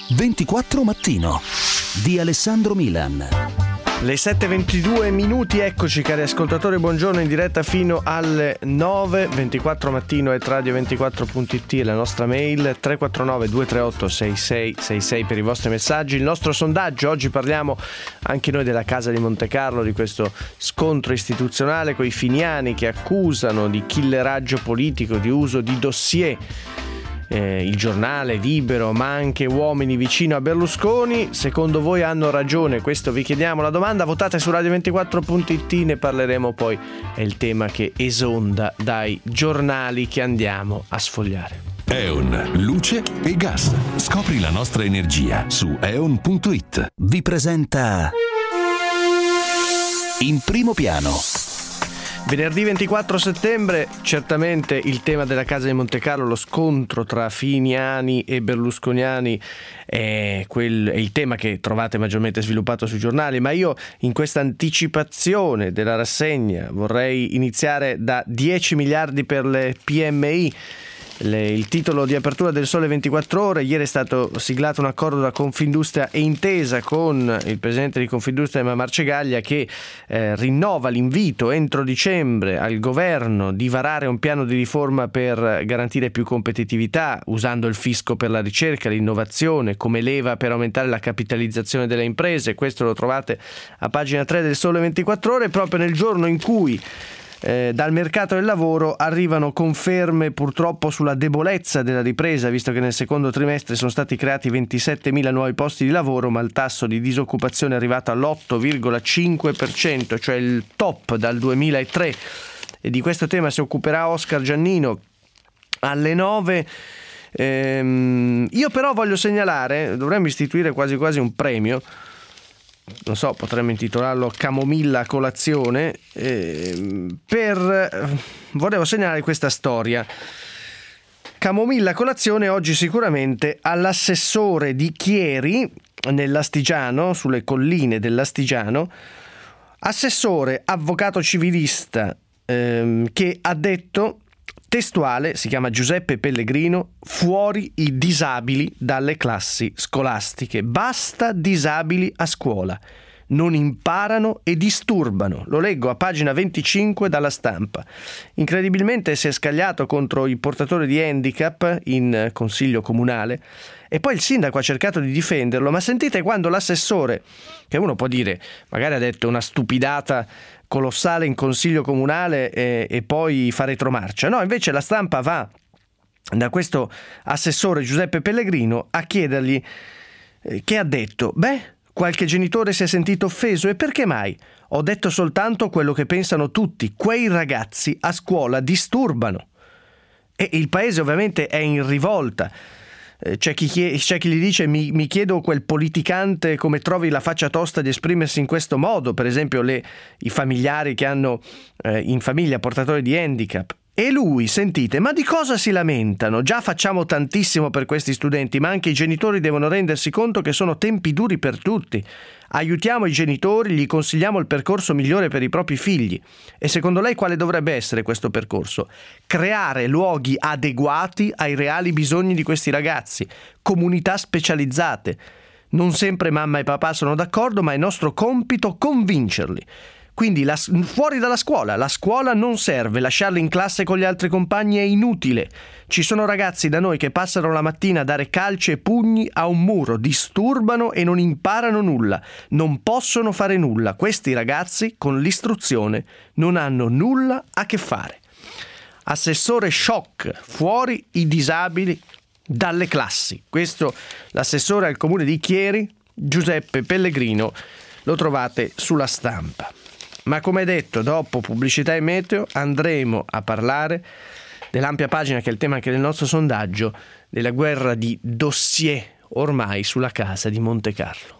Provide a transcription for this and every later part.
24 Mattino di Alessandro Milan. Le 7:22 minuti, eccoci cari ascoltatori, buongiorno, in diretta fino alle 9. 24 Mattino e radio24.it, la nostra mail 349 238 6666 per i vostri messaggi. Il nostro sondaggio, oggi parliamo anche noi della Casa di Montecarlo, di questo scontro istituzionale con i finiani che accusano di killeraggio politico, di uso di dossier. Il giornale Libero, ma anche uomini vicino a Berlusconi. Secondo voi hanno ragione? Questo vi chiediamo la domanda. Votate su radio24.it, ne parleremo poi. È il tema che esonda dai giornali che andiamo a sfogliare. E.ON, luce e gas. Scopri la nostra energia su eon.it. Vi presenta In primo piano. Venerdì 24 settembre, certamente il tema della Casa di Montecarlo, lo scontro tra finiani e berlusconiani è il tema che trovate maggiormente sviluppato sui giornali, ma io in questa anticipazione della rassegna vorrei iniziare da 10 miliardi per le PMI. Il titolo di apertura del Sole 24 Ore. Ieri è stato siglato un accordo da Confindustria e Intesa con il presidente di Confindustria Marcegaglia, che rinnova l'invito entro dicembre al governo di varare un piano di riforma per garantire più competitività, usando il fisco per la ricerca, l'innovazione come leva per aumentare la capitalizzazione delle imprese. Questo lo trovate a pagina 3 del Sole 24 Ore, proprio nel giorno in cui dal mercato del lavoro arrivano conferme purtroppo sulla debolezza della ripresa, visto che nel secondo trimestre sono stati creati 27.000 nuovi posti di lavoro, ma il tasso di disoccupazione è arrivato all'8,5%, cioè il top dal 2003, e di questo tema si occuperà Oscar Giannino alle 9. Io però voglio segnalare, dovremmo istituire quasi quasi un premio, non so, potremmo intitolarlo Camomilla a colazione, volevo segnalare questa storia. Camomilla a colazione oggi sicuramente all'assessore di Chieri nell'Astigiano, sulle colline dell'Astigiano, assessore avvocato civilista, che ha detto, testuale, si chiama Giuseppe Pellegrino: fuori i disabili dalle classi scolastiche, basta disabili a scuola, non imparano e disturbano. Lo leggo a pagina 25 dalla Stampa. Incredibilmente si è scagliato contro i portatori di handicap in consiglio comunale, e poi il sindaco ha cercato di difenderlo, ma sentite quando l'assessore, che uno può dire magari ha detto una stupidata colossale in consiglio comunale e poi fa retromarcia. No, invece la Stampa va da questo assessore Giuseppe Pellegrino a chiedergli che ha detto. Qualche genitore si è sentito offeso, e perché mai? Ho detto soltanto quello che pensano tutti: quei ragazzi a scuola disturbano. E il paese ovviamente è in rivolta. C'è chi gli dice: mi chiedo quel politicante come trovi la faccia tosta di esprimersi in questo modo, per esempio i familiari che hanno in famiglia portatori di handicap. E lui, sentite, ma di cosa si lamentano? Già facciamo tantissimo per questi studenti, ma anche i genitori devono rendersi conto che sono tempi duri per tutti. Aiutiamo i genitori, gli consigliamo il percorso migliore per i propri figli. E secondo lei quale dovrebbe essere questo percorso? Creare luoghi adeguati ai reali bisogni di questi ragazzi, comunità specializzate. Non sempre mamma e papà sono d'accordo, ma è nostro compito convincerli. Quindi fuori dalla scuola, la scuola non serve, lasciarli in classe con gli altri compagni è inutile. Ci sono ragazzi da noi che passano la mattina a dare calci e pugni a un muro, disturbano e non imparano nulla, non possono fare nulla. Questi ragazzi con l'istruzione non hanno nulla a che fare. Assessore shock, fuori i disabili dalle classi. Questo l'assessore al comune di Chieri, Giuseppe Pellegrino, lo trovate sulla Stampa. Ma come detto, dopo pubblicità e meteo andremo a parlare dell'ampia pagina, che è il tema anche del nostro sondaggio, della guerra di dossier ormai sulla Casa di Montecarlo.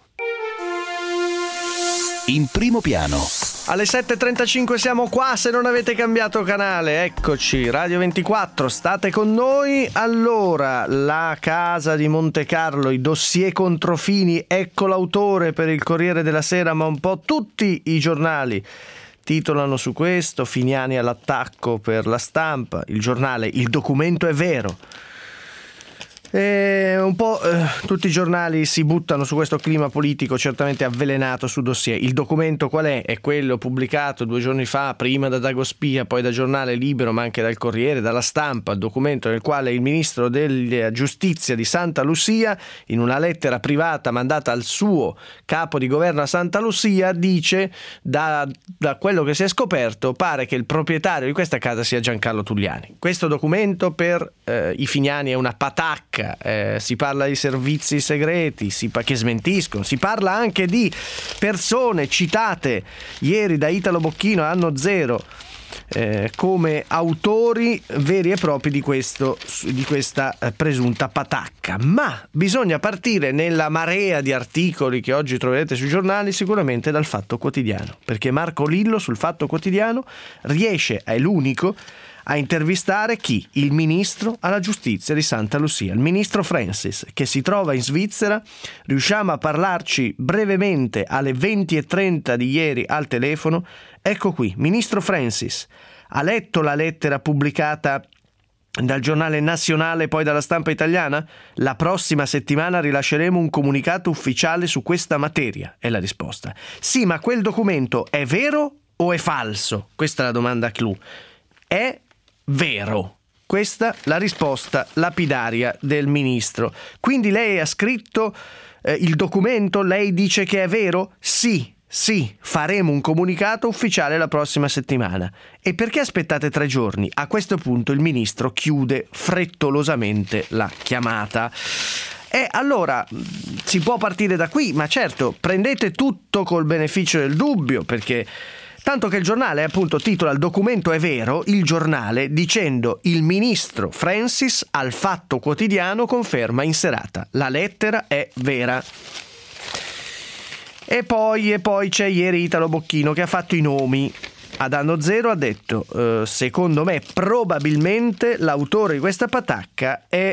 In primo piano. Alle 7.35 siamo qua, se non avete cambiato canale, eccoci, Radio 24, state con noi. Allora, la Casa di Montecarlo, i dossier contro Fini, ecco l'autore per il Corriere della Sera, ma un po' tutti i giornali titolano su questo. Finiani all'attacco per La Stampa, il giornale, il documento è vero. un po' tutti i giornali si buttano su questo clima politico certamente avvelenato su dossier. Il documento qual è? È quello pubblicato 2 giorni fa, prima da Dagospia, poi da Giornale Libero, ma anche dal Corriere, dalla Stampa, il documento nel quale il ministro della Giustizia di Santa Lucia, in una lettera privata mandata al suo capo di governo a Santa Lucia, dice da quello che si è scoperto pare che il proprietario di questa casa sia Giancarlo Tugliani. Questo documento per i finiani è una patacca, si parla di servizi segreti che smentiscono, si parla anche di persone citate ieri da Italo Bocchino a Anno Zero come autori veri e propri di questa presunta patacca. Ma bisogna partire nella marea di articoli che oggi troverete sui giornali sicuramente dal Fatto Quotidiano, perché Marco Lillo sul Fatto Quotidiano riesce, è l'unico, a intervistare chi? Il ministro alla giustizia di Santa Lucia, il ministro Francis, che si trova in Svizzera. Riusciamo a parlarci brevemente alle 20:30 di ieri al telefono. Ecco qui, ministro Francis, ha letto la lettera pubblicata dal giornale nazionale e poi dalla Stampa italiana? La prossima settimana rilasceremo un comunicato ufficiale su questa materia, è la risposta. Sì, ma quel documento è vero o è falso? Questa è la domanda clou. È vero. Questa la risposta lapidaria del ministro. Quindi lei ha scritto il documento, lei dice che è vero? Sì, faremo un comunicato ufficiale la prossima settimana. E perché aspettate 3 giorni? A questo punto il ministro chiude frettolosamente la chiamata. E allora si può partire da qui, ma certo, prendete tutto col beneficio del dubbio, perché tanto che il giornale appunto titola "Il documento è vero", il giornale dicendo "Il ministro Francis al Fatto Quotidiano conferma in serata, la lettera è vera". E poi c'è ieri Italo Bocchino che ha fatto i nomi. Ad Anno Zero ha detto secondo me probabilmente l'autore di questa patacca è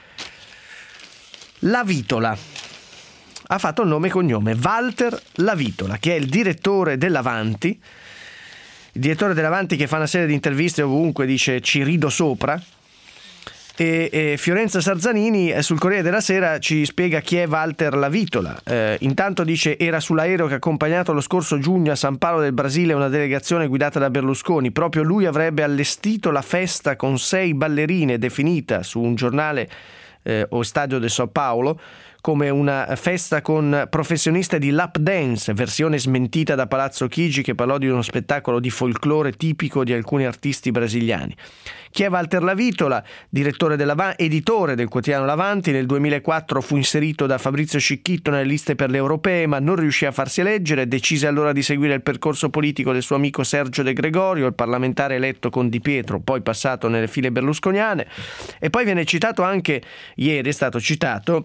Lavitola. Ha fatto il nome e cognome, Walter Lavitola, che è il direttore dell'Avanti. Il direttore dell'Avanti che fa una serie di interviste ovunque, dice "ci rido sopra". E Fiorenza Sarzanini sul Corriere della Sera ci spiega chi è Walter Lavitola. Intanto dice "era sull'aereo che ha accompagnato lo scorso giugno a San Paolo del Brasile una delegazione guidata da Berlusconi. Proprio lui avrebbe allestito la festa con 6 ballerine, definita su un giornale o Stadio de São Paulo come una festa con professioniste di lap dance, versione smentita da Palazzo Chigi, che parlò di uno spettacolo di folklore tipico di alcuni artisti brasiliani. Chi è Walter Lavitola? Editore del quotidiano L'Avanti. Nel 2004 fu inserito da Fabrizio Cicchitto nelle liste per le europee, ma non riuscì a farsi eleggere. Decise allora di seguire il percorso politico del suo amico Sergio De Gregorio, il parlamentare eletto con Di Pietro, poi passato nelle file berlusconiane. E poi viene citato anche, ieri è stato citato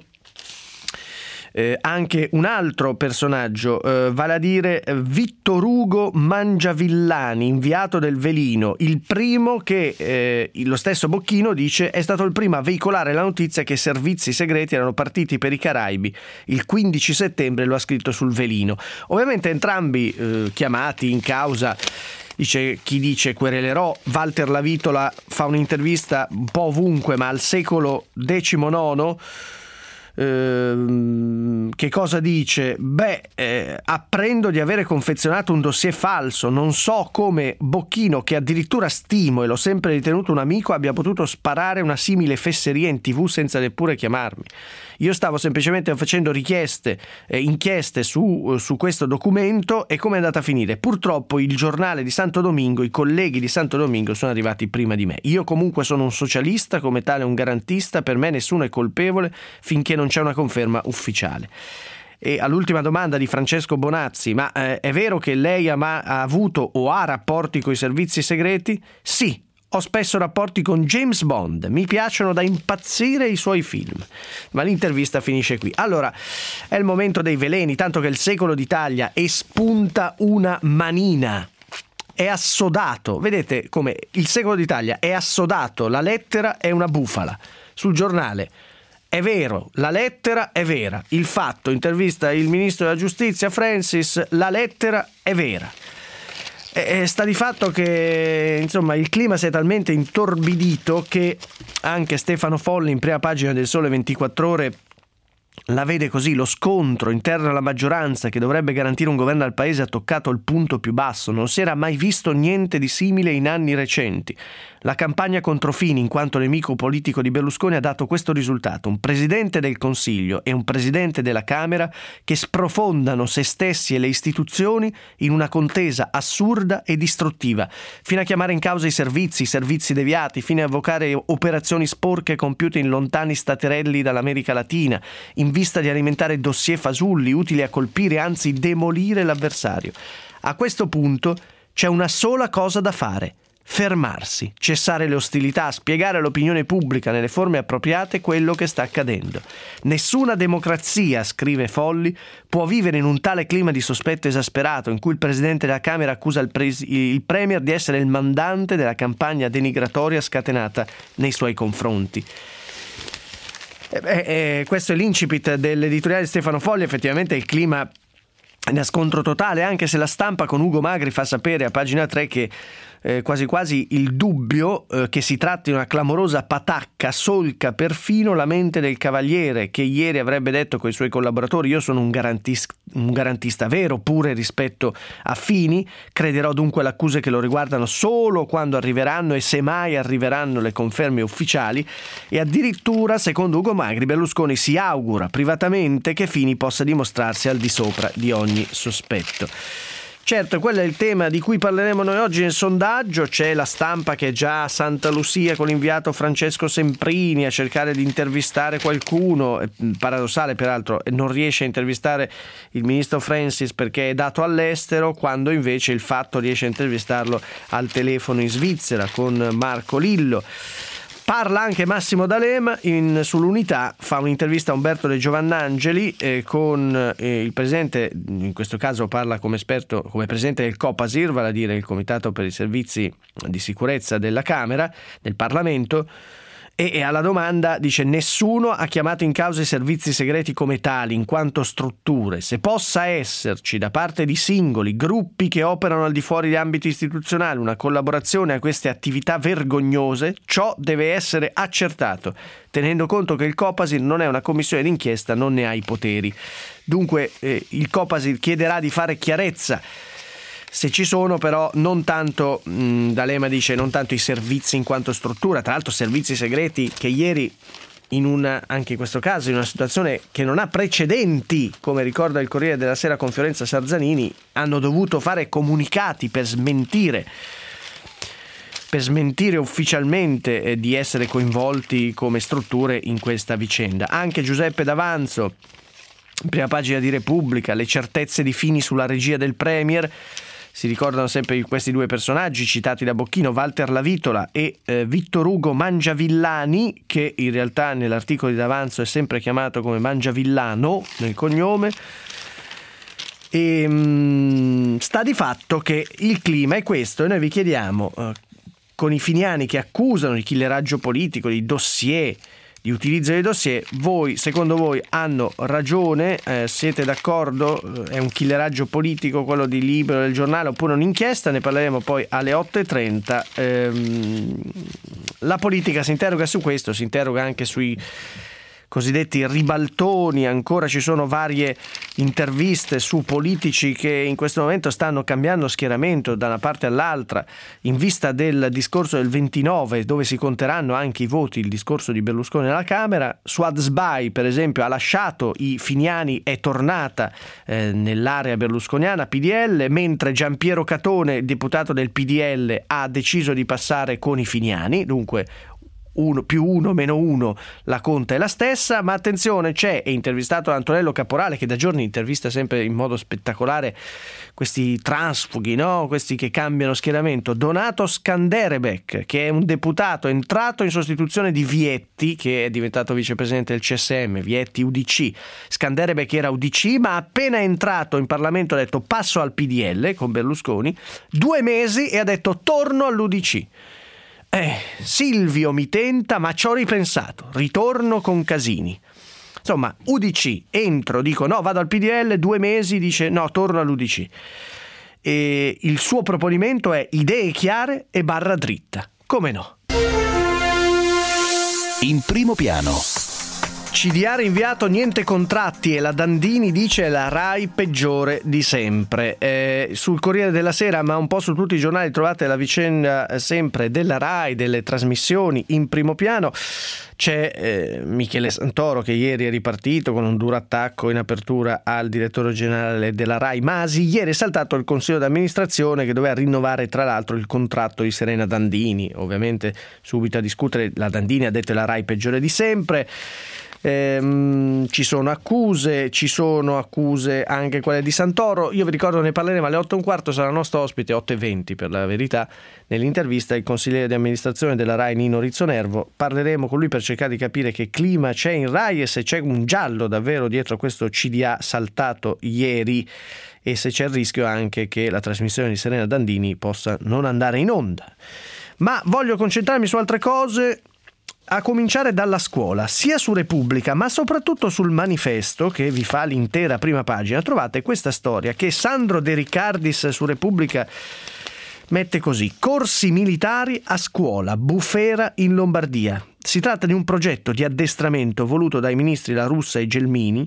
anche un altro personaggio, vale a dire Vittor Ugo Mangiavillani, inviato del Velino, il primo che lo stesso Bocchino dice è stato il primo a veicolare la notizia che i servizi segreti erano partiti per i Caraibi il 15 settembre, lo ha scritto sul Velino. Ovviamente entrambi chiamati in causa. Chi dice querelerò. Walter Lavitola fa un'intervista un po' ovunque, ma al Secolo XIX. Che cosa dice? Apprendo di avere confezionato un dossier falso. Non so come Bocchino, che addirittura stimo e l'ho sempre ritenuto un amico, abbia potuto sparare una simile fesseria in TV senza neppure chiamarmi. Io stavo semplicemente facendo inchieste su questo documento. E come è andata a finire? Purtroppo il giornale di Santo Domingo, i colleghi di Santo Domingo sono arrivati prima di me. Io comunque sono un socialista, come tale un garantista, per me nessuno è colpevole finché non c'è una conferma ufficiale. E all'ultima domanda di Francesco Bonazzi, ma è vero che lei ha avuto o ha rapporti con i servizi segreti? Sì. Ho spesso rapporti con James Bond, mi piacciono da impazzire i suoi film. Ma l'intervista finisce qui. Allora, è il momento dei veleni, tanto che il Secolo d'Italia espunta una manina. È assodato, vedete come il Secolo d'Italia è assodato, la lettera è una bufala. Sul giornale è vero, la lettera è vera. Il Fatto intervista il ministro della Giustizia Francis, la lettera è vera. Sta di fatto che insomma il clima si è talmente intorbidito che anche Stefano Folli in prima pagina del Sole 24 Ore la vede così: lo scontro interno alla maggioranza che dovrebbe garantire un governo al paese ha toccato il punto più basso, non si era mai visto niente di simile in anni recenti. La campagna contro Fini, in quanto nemico politico di Berlusconi, ha dato questo risultato: un presidente del Consiglio e un presidente della Camera che sprofondano se stessi e le istituzioni in una contesa assurda e distruttiva, fino a chiamare in causa i servizi deviati, fino a evocare operazioni sporche compiute in lontani staterelli dall'America Latina, in vista di alimentare dossier fasulli utili a colpire, anzi demolire l'avversario. A questo punto c'è una sola cosa da fare: fermarsi, cessare le ostilità, spiegare all'opinione pubblica nelle forme appropriate quello che sta accadendo. Nessuna democrazia, scrive Folli, può vivere in un tale clima di sospetto esasperato in cui il Presidente della Camera accusa il Premier di essere il mandante della campagna denigratoria scatenata nei suoi confronti. Questo è l'incipit dell'editoriale di Stefano Folli. Effettivamente il clima da scontro totale, anche se la Stampa con Ugo Magri fa sapere a pagina 3 che quasi quasi il dubbio che si tratti di una clamorosa patacca solca perfino la mente del Cavaliere, che ieri avrebbe detto coi suoi collaboratori: io sono un garantista vero pure rispetto a Fini, crederò dunque alle accuse che lo riguardano solo quando arriveranno, e se mai arriveranno, le conferme ufficiali. E addirittura, secondo Ugo Magri, Berlusconi si augura privatamente che Fini possa dimostrarsi al di sopra di ogni sospetto. Certo, quello è il tema di cui parleremo noi oggi nel sondaggio. C'è la Stampa che è già a Santa Lucia con l'inviato Francesco Semprini a cercare di intervistare qualcuno. Paradossale, peraltro, non riesce a intervistare il ministro Francis perché è dato all'estero, quando invece il Fatto riesce a intervistarlo al telefono in Svizzera con Marco Lillo. Parla anche Massimo D'Alema sull'Unità, fa un'intervista a Umberto De Giovannangeli con il presidente, in questo caso parla come esperto, come presidente del Copasir, vale a dire il Comitato per i Servizi di Sicurezza della Camera, del Parlamento, e alla domanda dice: nessuno ha chiamato in causa i servizi segreti come tali, in quanto strutture. Se possa esserci da parte di singoli, gruppi che operano al di fuori di ambiti istituzionali una collaborazione a queste attività vergognose, ciò deve essere accertato, tenendo conto che il Copasir non è una commissione d'inchiesta, non ne ha i poteri. Dunque il Copasir chiederà di fare chiarezza, se ci sono, però non tanto, D'Alema dice, non tanto i servizi in quanto struttura. Tra l'altro servizi segreti che ieri, anche in questo caso, in una situazione che non ha precedenti, come ricorda il Corriere della Sera con Fiorenza Sarzanini, hanno dovuto fare comunicati per smentire ufficialmente di essere coinvolti come strutture in questa vicenda. Anche Giuseppe D'Avanzo, prima pagina di Repubblica, le certezze di Fini sulla regia del Premier. Si ricordano sempre questi due personaggi citati da Bocchino, Walter Lavitola e Vittor Ugo Mangiavillani, che in realtà nell'articolo di D'Avanzo è sempre chiamato come Mangiavillano nel cognome. E sta di fatto che il clima è questo, e noi vi chiediamo, con i finiani che accusano di killeraggio politico, di dossier, di utilizzo dei dossier, secondo voi hanno ragione? Siete d'accordo? È un killeraggio politico quello di Libero del Giornale oppure un'inchiesta? Ne parleremo poi alle 8.30. La politica si interroga su questo, si interroga anche sui cosiddetti ribaltoni. Ancora ci sono varie interviste su politici che in questo momento stanno cambiando schieramento da una parte all'altra in vista del discorso del 29, dove si conteranno anche i voti, il discorso di Berlusconi alla Camera. Suad Sbai, per esempio, ha lasciato i finiani, è tornata nell'area berlusconiana PDL, mentre Giampiero Catone, deputato del PDL, ha deciso di passare con i finiani. Dunque 1 più 1 meno 1, la conta è la stessa. Ma attenzione, è intervistato Antonello Caporale, che da giorni intervista sempre in modo spettacolare questi transfughi, no? Questi che cambiano schieramento. Donato Skanderbeg, che è un deputato entrato in sostituzione di Vietti, che è diventato vicepresidente del CSM, Vietti UDC. Skanderbeg era UDC, ma appena entrato in Parlamento ha detto passo al PDL con Berlusconi, 2 mesi e ha detto torno all'UDC. Silvio mi tenta, ma ci ho ripensato, ritorno con Casini. Insomma, UDC, entro, dico no, vado al PDL, 2 mesi, dice no, torno all'UDC. e il suo proponimento è idee chiare e barra dritta. Come no? In primo piano. CDA rinviato, niente contratti e la Dandini dice la Rai peggiore di sempre. Sul Corriere della Sera, ma un po' su tutti i giornali, trovate la vicenda sempre della Rai, delle trasmissioni in primo piano. C'è Michele Santoro che ieri è ripartito con un duro attacco in apertura al direttore generale della Rai Masi. Ieri è saltato il consiglio d'amministrazione che doveva rinnovare tra l'altro il contratto di Serena Dandini. Ovviamente subito a discutere, la Dandini ha detto la Rai peggiore di sempre. Ci sono accuse anche quelle di Santoro. Io vi ricordo, ne parleremo alle 8:15, sarà il nostro ospite, 8:20 per la verità, nell'intervista il consigliere di amministrazione della Rai Nino Rizzonervo. Parleremo con lui per cercare di capire che clima c'è in Rai e se c'è un giallo davvero dietro questo CDA saltato ieri e se c'è il rischio anche che la trasmissione di Serena Dandini possa non andare in onda. Ma voglio concentrarmi su altre cose, a cominciare dalla scuola. Sia su Repubblica ma soprattutto sul Manifesto, che vi fa l'intera prima pagina, trovate questa storia che Sandro De Riccardis su Repubblica mette così: corsi militari a scuola, bufera in Lombardia. Si tratta di un progetto di addestramento voluto dai ministri La Russa e Gelmini,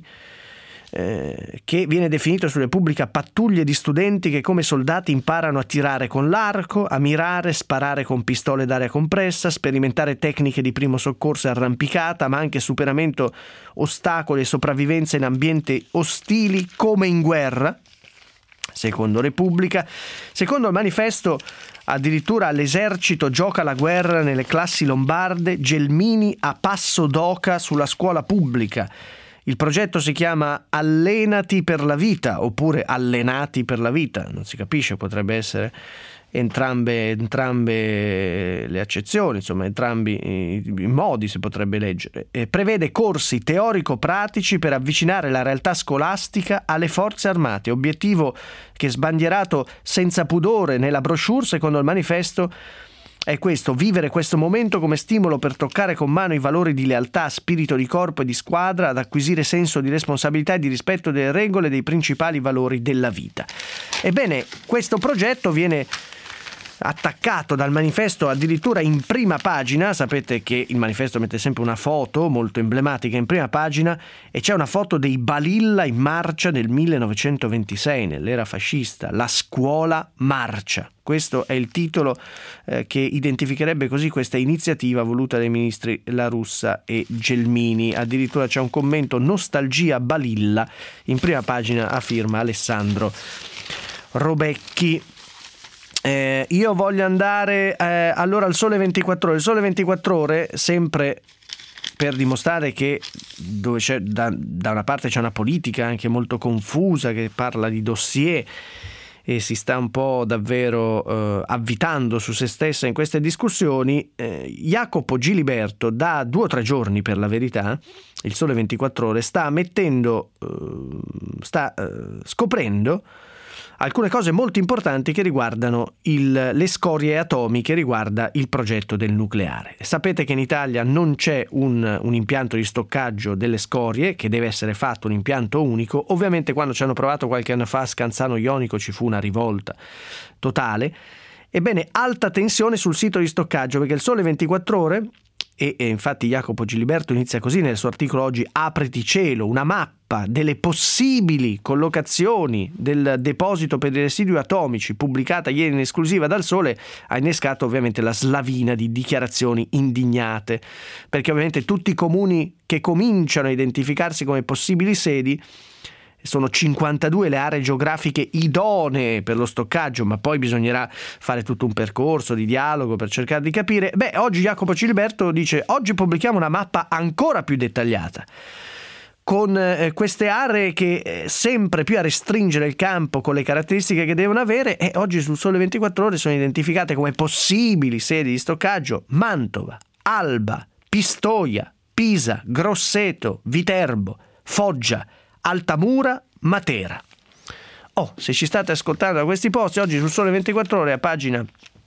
che viene definito su Repubblica pattuglie di studenti che come soldati imparano a tirare con l'arco, a mirare, sparare con pistole d'aria compressa, sperimentare tecniche di primo soccorso e arrampicata, ma anche superamento ostacoli e sopravvivenza in ambienti ostili come in guerra. Secondo Repubblica. Secondo il Manifesto, addirittura l'esercito gioca la guerra nelle classi lombarde, Gelmini a passo d'oca sulla scuola pubblica. Il progetto si chiama Allenati per la vita oppure Allenati per la vita, non si capisce, potrebbe essere entrambe le accezioni, insomma entrambi i modi si potrebbe leggere. Prevede corsi teorico-pratici per avvicinare la realtà scolastica alle forze armate, obiettivo che è sbandierato senza pudore nella brochure. Secondo il Manifesto è questo: vivere questo momento come stimolo per toccare con mano i valori di lealtà, spirito di corpo e di squadra, ad acquisire senso di responsabilità e di rispetto delle regole e dei principali valori della vita. Ebbene, questo progetto viene attaccato dal Manifesto addirittura in prima pagina. Sapete che il Manifesto mette sempre una foto molto emblematica in prima pagina e c'è una foto dei Balilla in marcia nel 1926, nell'era fascista. La scuola marcia. Questo è il titolo che identificherebbe così questa iniziativa voluta dai ministri La Russa e Gelmini. Addirittura c'è un commento nostalgia Balilla in prima pagina a firma Alessandro Robecchi. Io voglio andare allora al Sole 24 Ore. Il Sole 24 Ore, sempre per dimostrare che dove c'è da una parte c'è una politica anche molto confusa che parla di dossier e si sta un po' davvero avvitando su se stessa in queste discussioni, Jacopo Giliberto da 2 o 3 giorni, per la verità, il Sole 24 Ore sta scoprendo alcune cose molto importanti che riguardano le scorie atomiche, riguarda il progetto del nucleare. Sapete che in Italia non c'è un impianto di stoccaggio delle scorie, che deve essere fatto un impianto unico. Ovviamente quando ci hanno provato qualche anno fa a Scanzano Jonico ci fu una rivolta totale. Ebbene, alta tensione sul sito di stoccaggio, perché il Sole 24 Ore, e infatti Jacopo Giliberto inizia così nel suo articolo oggi: apriti cielo, una mappa delle possibili collocazioni del deposito per i residui atomici, pubblicata ieri in esclusiva dal Sole, ha innescato ovviamente la slavina di dichiarazioni indignate, perché ovviamente tutti i comuni che cominciano a identificarsi come possibili sedi, sono 52 le aree geografiche idonee per lo stoccaggio, ma poi bisognerà fare tutto un percorso di dialogo per cercare di capire. Oggi Jacopo Giliberto dice: oggi pubblichiamo una mappa ancora più dettagliata, con queste aree che sempre più a restringere il campo con le caratteristiche che devono avere, e oggi sul Sole 24 Ore sono identificate come possibili sedi di stoccaggio Mantova, Alba, Pistoia, Pisa, Grosseto, Viterbo, Foggia, Altamura, Matera. Se ci state ascoltando da questi posti, oggi sul Sole 24 Ore a pagina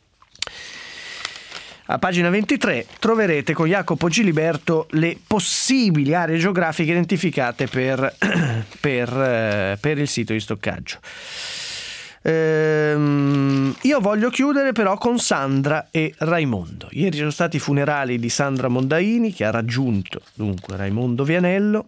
23 troverete con Jacopo Giliberto le possibili aree geografiche identificate per il sito di stoccaggio. Io voglio chiudere però con Sandra e Raimondo. Ieri sono stati i funerali di Sandra Mondaini, che ha raggiunto dunque Raimondo Vianello.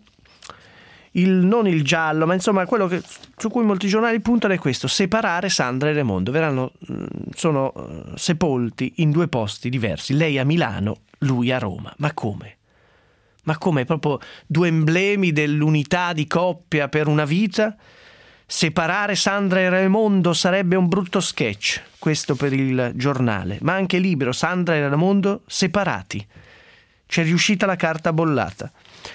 Non il giallo, ma insomma quello su cui molti giornali puntano è questo: separare Sandra e Raimondo. Sono sepolti in due posti diversi, lei a Milano, lui a Roma. Ma come? Ma come? Proprio due emblemi dell'unità di coppia per una vita? Separare Sandra e Raimondo sarebbe un brutto sketch, questo per il giornale, ma anche libero. Sandra e Raimondo separati. C'è riuscita la carta bollata.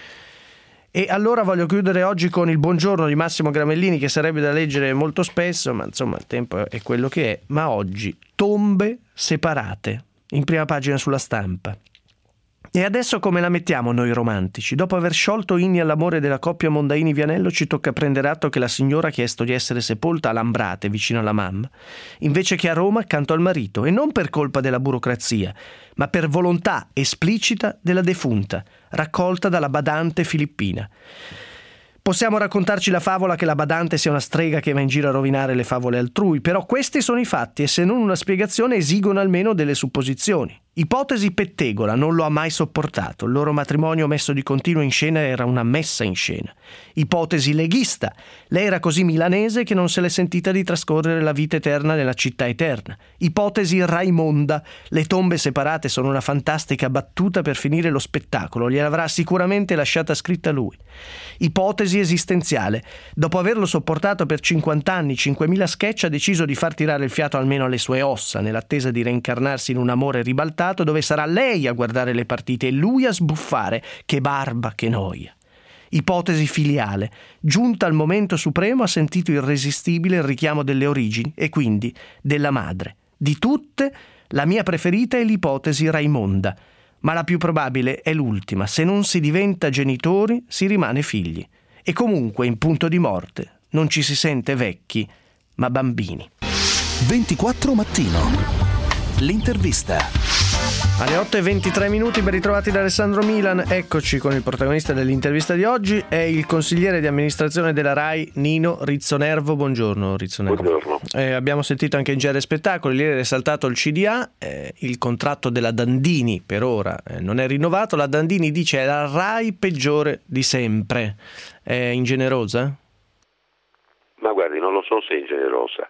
E allora voglio chiudere oggi con il buongiorno di Massimo Gramellini, che sarebbe da leggere molto spesso, ma insomma il tempo è quello che è. Ma oggi, tombe separate, in prima pagina sulla Stampa. E adesso come la mettiamo noi romantici? Dopo aver sciolto inni all'amore della coppia Mondaini-Vianello, ci tocca prendere atto che la signora ha chiesto di essere sepolta a Lambrate, vicino alla mamma, invece che a Roma accanto al marito, e non per colpa della burocrazia, ma per volontà esplicita della defunta, raccolta dalla badante filippina. Possiamo raccontarci la favola che la badante sia una strega che va in giro a rovinare le favole altrui, però questi sono i fatti e se non una spiegazione esigono almeno delle supposizioni. Ipotesi pettegola, non lo ha mai sopportato, il loro matrimonio messo di continuo in scena era una messa in scena. Ipotesi leghista, lei era così milanese che non se l'è sentita di trascorrere la vita eterna nella città eterna. Ipotesi Raimonda, le tombe separate sono una fantastica battuta per finire lo spettacolo, gliel'avrà sicuramente lasciata scritta lui. Ipotesi esistenziale, dopo averlo sopportato per 50 anni, 5.000 sketch, ha deciso di far tirare il fiato almeno alle sue ossa, nell'attesa di reincarnarsi in un amore ribaltato dove sarà lei a guardare le partite e lui a sbuffare. Che barba, che noia. Ipotesi filiale, giunta al momento supremo ha sentito irresistibile il richiamo delle origini e quindi della madre. Di tutte, la mia preferita è l'ipotesi Raimonda, ma la più probabile è l'ultima: se non si diventa genitori si rimane figli, e comunque in punto di morte non ci si sente vecchi ma bambini. 24 Mattino. L'intervista. Alle 8:23 ben ritrovati da Alessandro Milan. Eccoci con il protagonista dell'intervista di oggi, è il consigliere di amministrazione della RAI Nino Rizzonervo. Buongiorno Rizzonervo. Buongiorno. Abbiamo sentito anche in GR Spettacoli, ieri è saltato il CDA, il contratto della Dandini per ora non è rinnovato. La Dandini dice è la RAI peggiore di sempre. È ingenerosa? Ma guardi, non lo so se è ingenerosa.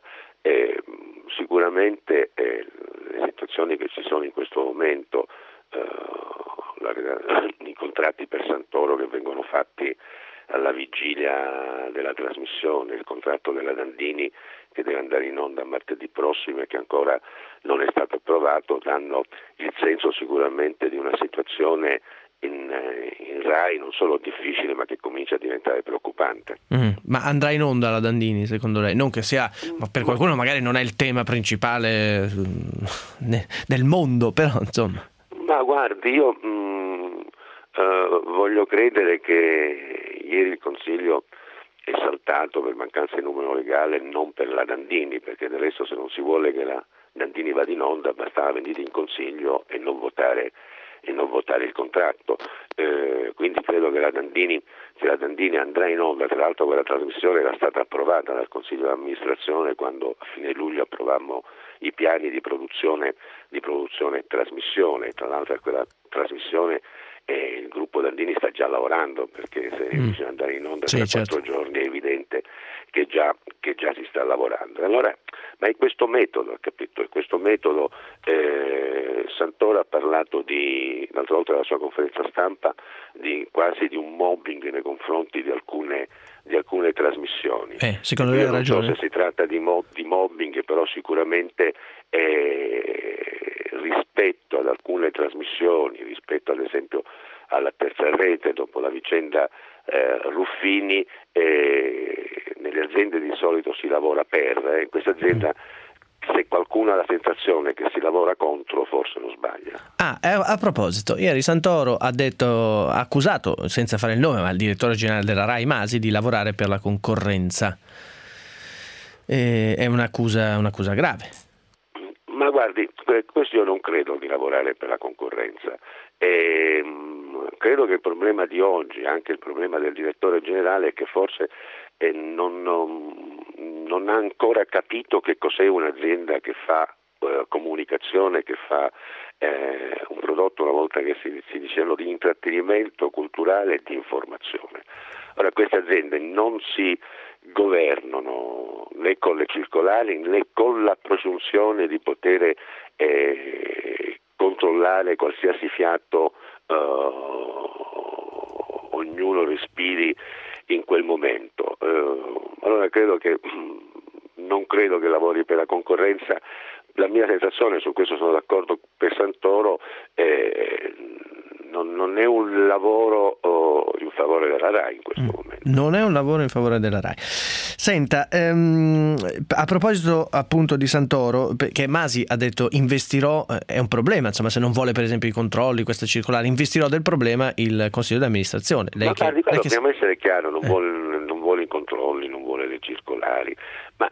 Sicuramente le situazioni che ci sono in questo momento, i contratti per Santoro che vengono fatti alla vigilia della trasmissione, il contratto della Dandini che deve andare in onda martedì prossimo e che ancora non è stato approvato, danno il senso sicuramente di una situazione in RAI non solo difficile ma che comincia a diventare preoccupante. Ma andrà in onda la Dandini secondo lei? Non che sia, ma per qualcuno magari non è il tema principale del mondo, però insomma. Ma guardi, io voglio credere che ieri il Consiglio è saltato per mancanza di numero legale, non per la Dandini, perché del resto se non si vuole che la Dandini vada in onda bastava venire in Consiglio e non votare il contratto, quindi credo che se la Dandini andrà in onda, tra l'altro quella trasmissione era stata approvata dal Consiglio di amministrazione quando a fine luglio approvammo i piani di produzione e trasmissione, tra l'altro a quella trasmissione il gruppo Dandini sta già lavorando, perché se bisogna andare in onda tra 4 giorni è evidente che già si sta lavorando. Allora, ma è questo metodo, ha capito? È questo metodo. Santoro ha parlato l'altra volta della sua conferenza stampa quasi di un mobbing nei confronti di alcune trasmissioni. Secondo me ha ragione. Non so se si tratta di mobbing, però sicuramente rispetto ad alcune trasmissioni, rispetto ad esempio alla Terza Rete dopo la vicenda Ruffini, nelle aziende di solito si lavora per, in questa azienda se qualcuno ha la sensazione che si lavora contro forse non sbaglia. A proposito, ieri Santoro ha accusato, senza fare il nome, ma il direttore generale della RAI Masi di lavorare per la concorrenza. È un'accusa grave. Ma guardi, questo io non credo di lavorare per la concorrenza. Credo che il problema di oggi, anche il problema del direttore generale, è che forse non non ha ancora capito che cos'è un'azienda che fa comunicazione, che fa un prodotto, una volta che si dicevano, di intrattenimento culturale e di informazione. Ora, queste aziende non si governano né con le circolari né con la presunzione di poter controllare qualsiasi fiato ognuno respiri in quel momento. Allora non credo che lavori per la concorrenza. La mia sensazione, su questo sono d'accordo per Santoro, non è un lavoro in favore della RAI in questo momento. Non è un lavoro in favore della RAI. Senta, a proposito appunto di Santoro, perché Masi ha detto investirò, è un problema, insomma, se non vuole per esempio i controlli, questa circolare, investirò del problema il consiglio di amministrazione. Dobbiamo essere chiaro, non vuole i controlli, non vuole le circolari, ma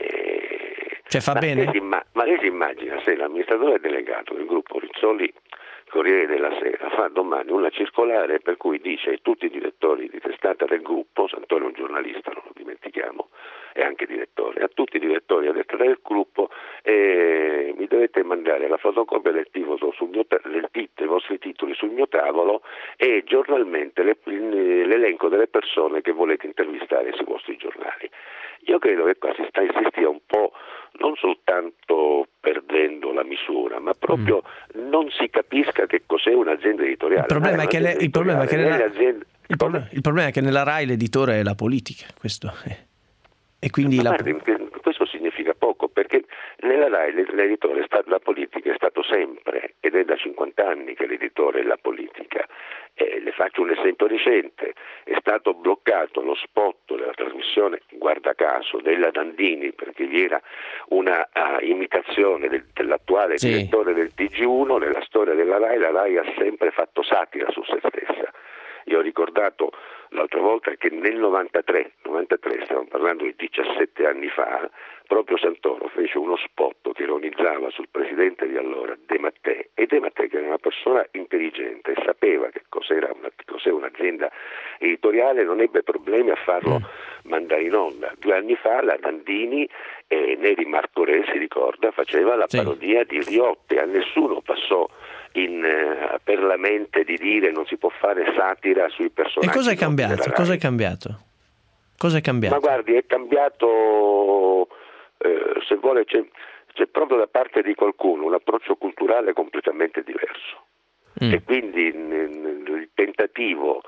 bene? Lei si immagina se l'amministratore delegato del gruppo Rizzoli Corriere della Sera fa domani una circolare per cui dice a tutti i direttori di testata del gruppo, Santoro è un giornalista, non lo dimentichiamo, è anche direttore, a tutti i direttori a destra del gruppo, mi dovete mandare la fotocopia del titolo dei vostri titoli sul mio tavolo e giornalmente l'elenco delle persone che volete intervistare sui vostri giornali. Io credo che qua si stia un po' non soltanto perdendo la misura, ma proprio non si capisca che cos'è un'azienda editoriale. Il problema è che nella RAI l'editore è la politica, questo è. E quindi questo significa poco, perché nella RAI l'editore la politica è stato sempre, ed è da 50 anni che l'editore è la politica. Le faccio un esempio recente: è stato bloccato lo spot della trasmissione, guarda caso, della Dandini, perché vi era una imitazione dell'attuale direttore del TG1. Nella storia della RAI, la RAI ha sempre fatto satira su se stessa. Io ho ricordato l'altra volta che nel 93, stiamo parlando di 17 anni fa, proprio Santoro fece uno spot che ironizzava sul presidente di allora, De Mattei, e De Mattei, che era una persona intelligente e sapeva che cos'è un'azienda editoriale, non ebbe problemi a farlo mandare in onda. 2 anni fa la Dandini, Neri Martorell si ricorda, faceva la parodia di Riotte, a nessuno passò per la mente di dire non si può fare satira sui personaggi. E cosa è cambiato? Cosa è cambiato? Ma guardi, è cambiato, se vuole c'è proprio da parte di qualcuno un approccio culturale completamente diverso. E quindi il tentativo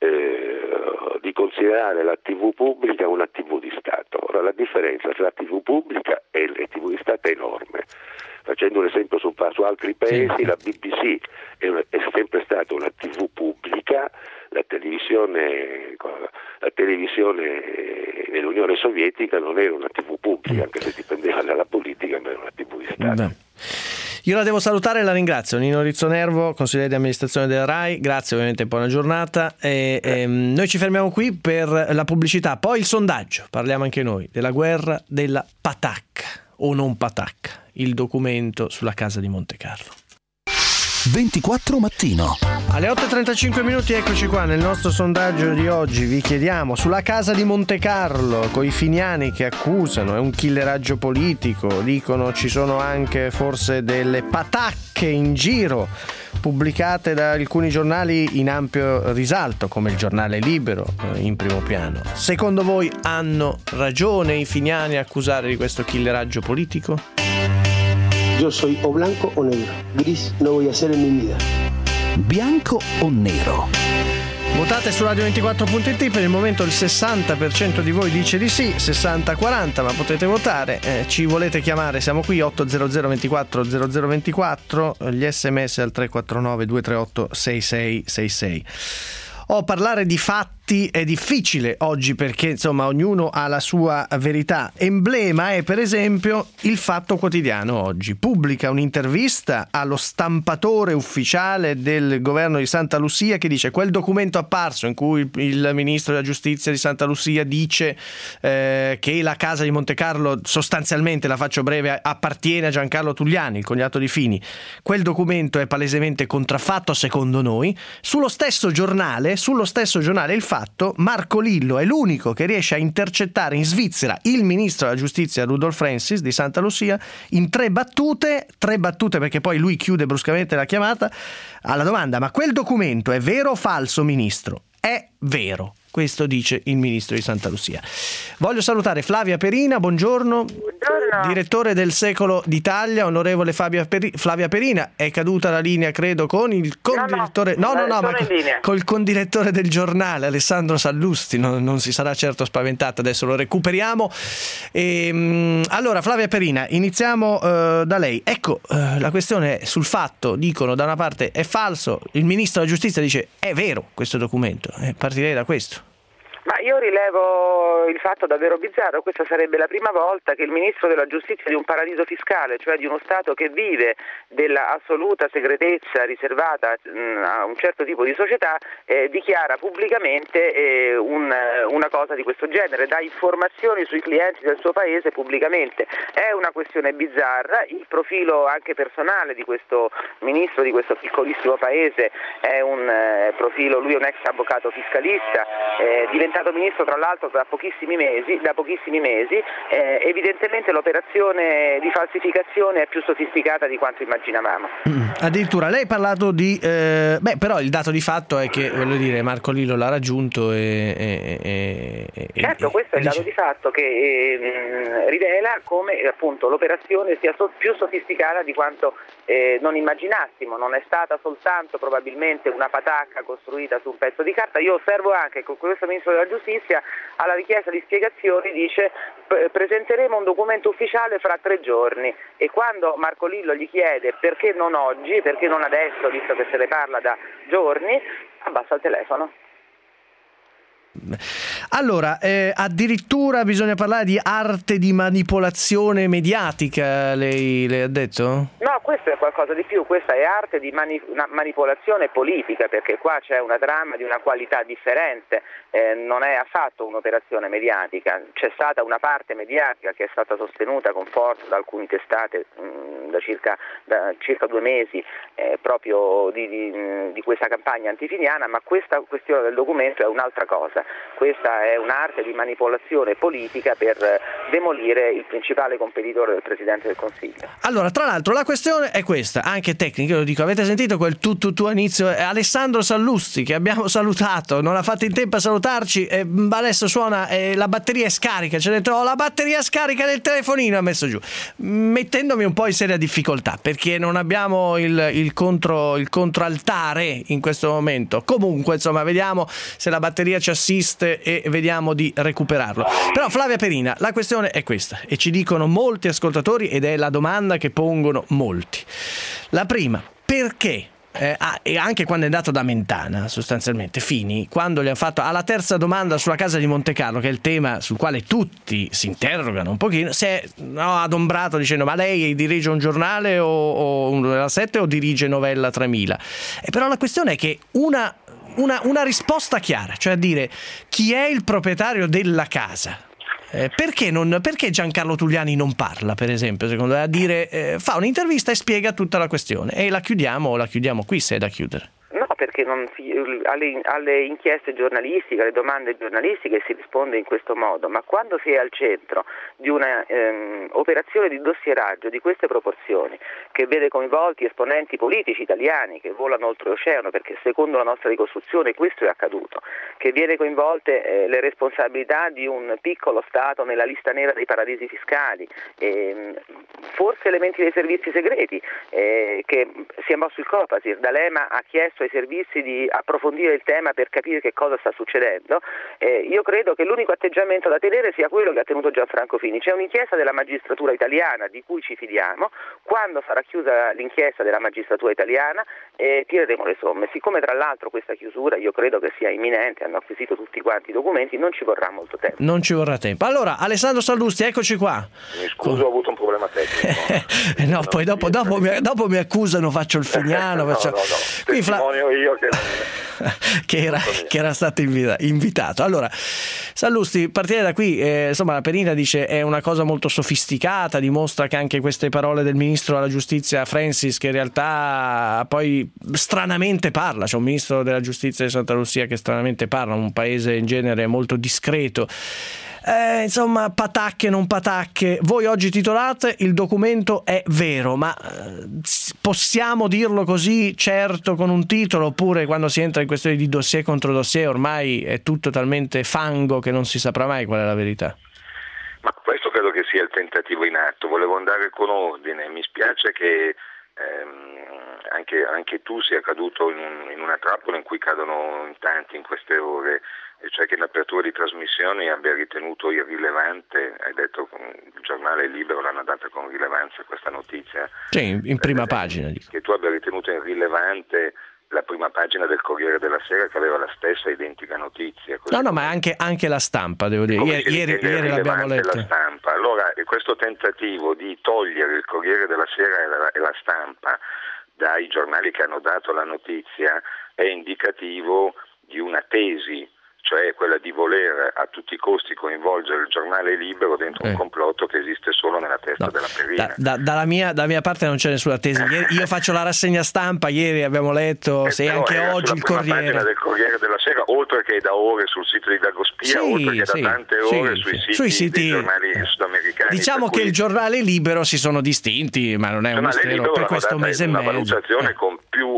di considerare la TV pubblica una TV di Stato. Ora, la differenza tra la TV pubblica e le TV di Stato è enorme. Facendo un esempio su altri paesi, la BBC è sempre stata una TV pubblica, la televisione nell'Unione Sovietica non era una TV pubblica, anche se dipendeva dalla politica, ma era una TV di Stato. Io la devo salutare e la ringrazio. Nino Rizzonervo, consigliere di amministrazione della RAI, grazie, ovviamente buona giornata. Noi ci fermiamo qui per la pubblicità, poi il sondaggio, parliamo anche noi della guerra della patacca o non patacca, il documento sulla casa di Montecarlo. 24 mattino. Alle 8:35 eccoci qua nel nostro sondaggio di oggi. Vi chiediamo sulla casa di Montecarlo, coi finiani che accusano, è un killeraggio politico, dicono ci sono anche forse delle patacche in giro, pubblicate da alcuni giornali in ampio risalto, come il Giornale Libero in primo piano. Secondo voi hanno ragione i finiani a accusare di questo killeraggio politico? Yo soy o blanco o negro. Gris no voy a ser en mi vida. Bianco o nero? Votate su radio24.it, per il momento il 60% di voi dice di sì, 60-40, ma potete votare, ci volete chiamare, siamo qui 800 24 0024, gli sms al 349 238 6666. Parlare di fatti è difficile oggi perché insomma ognuno ha la sua verità. Emblema è per esempio il Fatto Quotidiano oggi. Pubblica un'intervista allo stampatore ufficiale del governo di Santa Lucia che dice: quel documento apparso in cui il ministro della giustizia di Santa Lucia dice che la casa di Montecarlo, sostanzialmente, la faccio breve, appartiene a Giancarlo Tugliani, il cognato di Fini. Quel documento è palesemente contraffatto secondo noi. Sullo stesso giornale Il Fatto fatto, Marco Lillo è l'unico che riesce a intercettare in Svizzera il ministro della giustizia Rudolf Francis di Santa Lucia in tre battute perché poi lui chiude bruscamente la chiamata alla domanda: ma quel documento è vero o falso, ministro? È vero. Questo dice il ministro di Santa Lucia. Voglio salutare Flavia Perina, buongiorno. Buongiorno. Direttore del Secolo d'Italia, onorevole Flavia Perina. È caduta la linea, credo, con il condirettore. Col condirettore del giornale, Alessandro Sallusti. Non si sarà certo spaventato, adesso lo recuperiamo. Allora, Flavia Perina, iniziamo da lei. Ecco, la questione è sul fatto, dicono da una parte è falso, il ministro della giustizia dice è vero questo documento. Partirei da questo. Ma io rilevo il fatto davvero bizzarro. Questa sarebbe la prima volta che il ministro della giustizia di un paradiso fiscale, cioè di uno Stato che vive della assoluta segretezza riservata a un certo tipo di società, dichiara pubblicamente una cosa di questo genere, dà informazioni sui clienti del suo paese pubblicamente. È una questione bizzarra. Il profilo anche personale di questo ministro di questo piccolissimo paese è un profilo, lui è un ex avvocato fiscalista, diventato ministro tra l'altro da pochissimi mesi, evidentemente l'operazione di falsificazione è più sofisticata di quanto immaginavamo. Addirittura lei ha parlato di però il dato di fatto è che, voglio dire, Marco Lillo l'ha raggiunto certo, questo è il dato di fatto che rivela come appunto l'operazione sia più sofisticata di quanto non immaginassimo. Non è stata soltanto probabilmente una patacca costruita su un pezzo di carta. Io osservo anche che questo ministro della giustizia alla richiesta di spiegazioni dice presenteremo un documento ufficiale fra 3 giorni, e quando Marco Lillo gli chiede perché non oggi, perché non adesso, visto che se ne parla da giorni, abbassa il telefono. Allora, addirittura bisogna parlare di arte di manipolazione mediatica, lei ha detto? No, questo è qualcosa di più, questa è arte di manipolazione politica, perché qua c'è una trama di una qualità differente, non è affatto un'operazione mediatica. C'è stata una parte mediatica che è stata sostenuta con forza da alcune testate da circa 2 mesi proprio di questa campagna antifiniana, ma questa questione del documento è un'altra cosa. Questa è un'arte di manipolazione politica per demolire il principale competitore del Presidente del Consiglio. Allora, tra l'altro, la questione è questa, anche tecnica, lo dico, avete sentito quel tu inizio? Alessandro Sallusti, che abbiamo salutato, non ha fatto in tempo a salutarci, adesso suona, la batteria è scarica, c'è dentro, la batteria scarica del telefonino, ha messo giù, mettendomi un po' in seria difficoltà, perché non abbiamo il controaltare in questo momento. Comunque, insomma, vediamo se la batteria ci assiste e vediamo di recuperarlo. Però, Flavia Perina, la questione è questa, e ci dicono molti ascoltatori, ed è la domanda che pongono molti. La prima, perché? E anche quando è andato da Mentana, sostanzialmente Fini, quando gli ha fatto alla terza domanda sulla casa di Montecarlo, che è il tema sul quale tutti si interrogano un pochino, si è adombrato dicendo: ma lei dirige un giornale o la 7 o dirige Novella 3000? E però la questione è che una risposta chiara, cioè a dire chi è il proprietario della casa. Perché Giancarlo Tugliani non parla, per esempio, secondo me, a dire fa un'intervista e spiega tutta la questione, e la chiudiamo qui, se è da chiudere. No, perché alle inchieste giornalistiche, alle domande giornalistiche si risponde in questo modo, ma quando si è al centro di una operazione di dossieraggio di queste proporzioni, che vede coinvolti esponenti politici italiani che volano oltreoceano, perché secondo la nostra ricostruzione questo è accaduto, che viene coinvolte le responsabilità di un piccolo Stato nella lista nera dei paradisi fiscali, forse elementi dei servizi segreti, che si è mosso il Copasir, D'Alema ha chiesto ai servizi di approfondire il tema per capire che cosa sta succedendo. Io credo che l'unico atteggiamento da tenere sia quello che ha tenuto Gianfranco Fini. C'è un'inchiesta della magistratura italiana di cui ci fidiamo. Quando sarà chiusa l'inchiesta della magistratura italiana tireremo le somme. Siccome tra l'altro questa chiusura io credo che sia imminente, hanno acquisito tutti quanti i documenti, non ci vorrà molto tempo. Non ci vorrà tempo. Allora, Alessandro Sallusti, eccoci qua. Mi scuso, ho avuto un problema tecnico. No, poi dopo mi accusano, faccio il finiano. No. Testimonio io che era stato invitato. Allora, Sallusti, partire da qui, insomma la Perina dice è una cosa molto sofisticata, dimostra che anche queste parole del ministro della giustizia Francis, che in realtà poi stranamente parla, c'è un ministro della giustizia di Santa Lucia che stranamente parla, un paese in genere molto discreto. Insomma, patacche non patacche, voi oggi titolate il documento è vero, ma possiamo dirlo così certo con un titolo, oppure quando si entra in questioni di dossier contro dossier ormai è tutto talmente fango che non si saprà mai qual è la verità? Ma questo credo che sia il tentativo in atto. Volevo andare con ordine, mi spiace che anche tu sia caduto in una trappola in cui cadono in tanti in queste ore, e cioè che in apertura di trasmissioni abbia ritenuto irrilevante, hai detto il giornale Libero l'hanno data con rilevanza questa notizia. Sì, in prima pagina. Che tu abbia ritenuto irrilevante la prima pagina del Corriere della Sera che aveva la stessa identica notizia. No, ma anche la Stampa, devo dire. Ieri l'abbiamo letta. La Stampa. Allora, questo tentativo di togliere il Corriere della Sera e la Stampa dai giornali che hanno dato la notizia è indicativo di una tesi, cioè quella di voler a tutti i costi coinvolgere il giornale Libero dentro un complotto che esiste solo nella testa della Perina. Dalla mia parte non c'è nessuna tesi. Io faccio la rassegna stampa, ieri abbiamo letto, se anche oggi il Corriere. La pagina del Corriere della Sera, oltre che da ore sul sito di Dagospia, oltre che da tante ore sui siti dei giornali sudamericani. Diciamo che il giornale Libero si sono distinti, ma non è un mistero, per questo mese e mezzo. Una valutazione con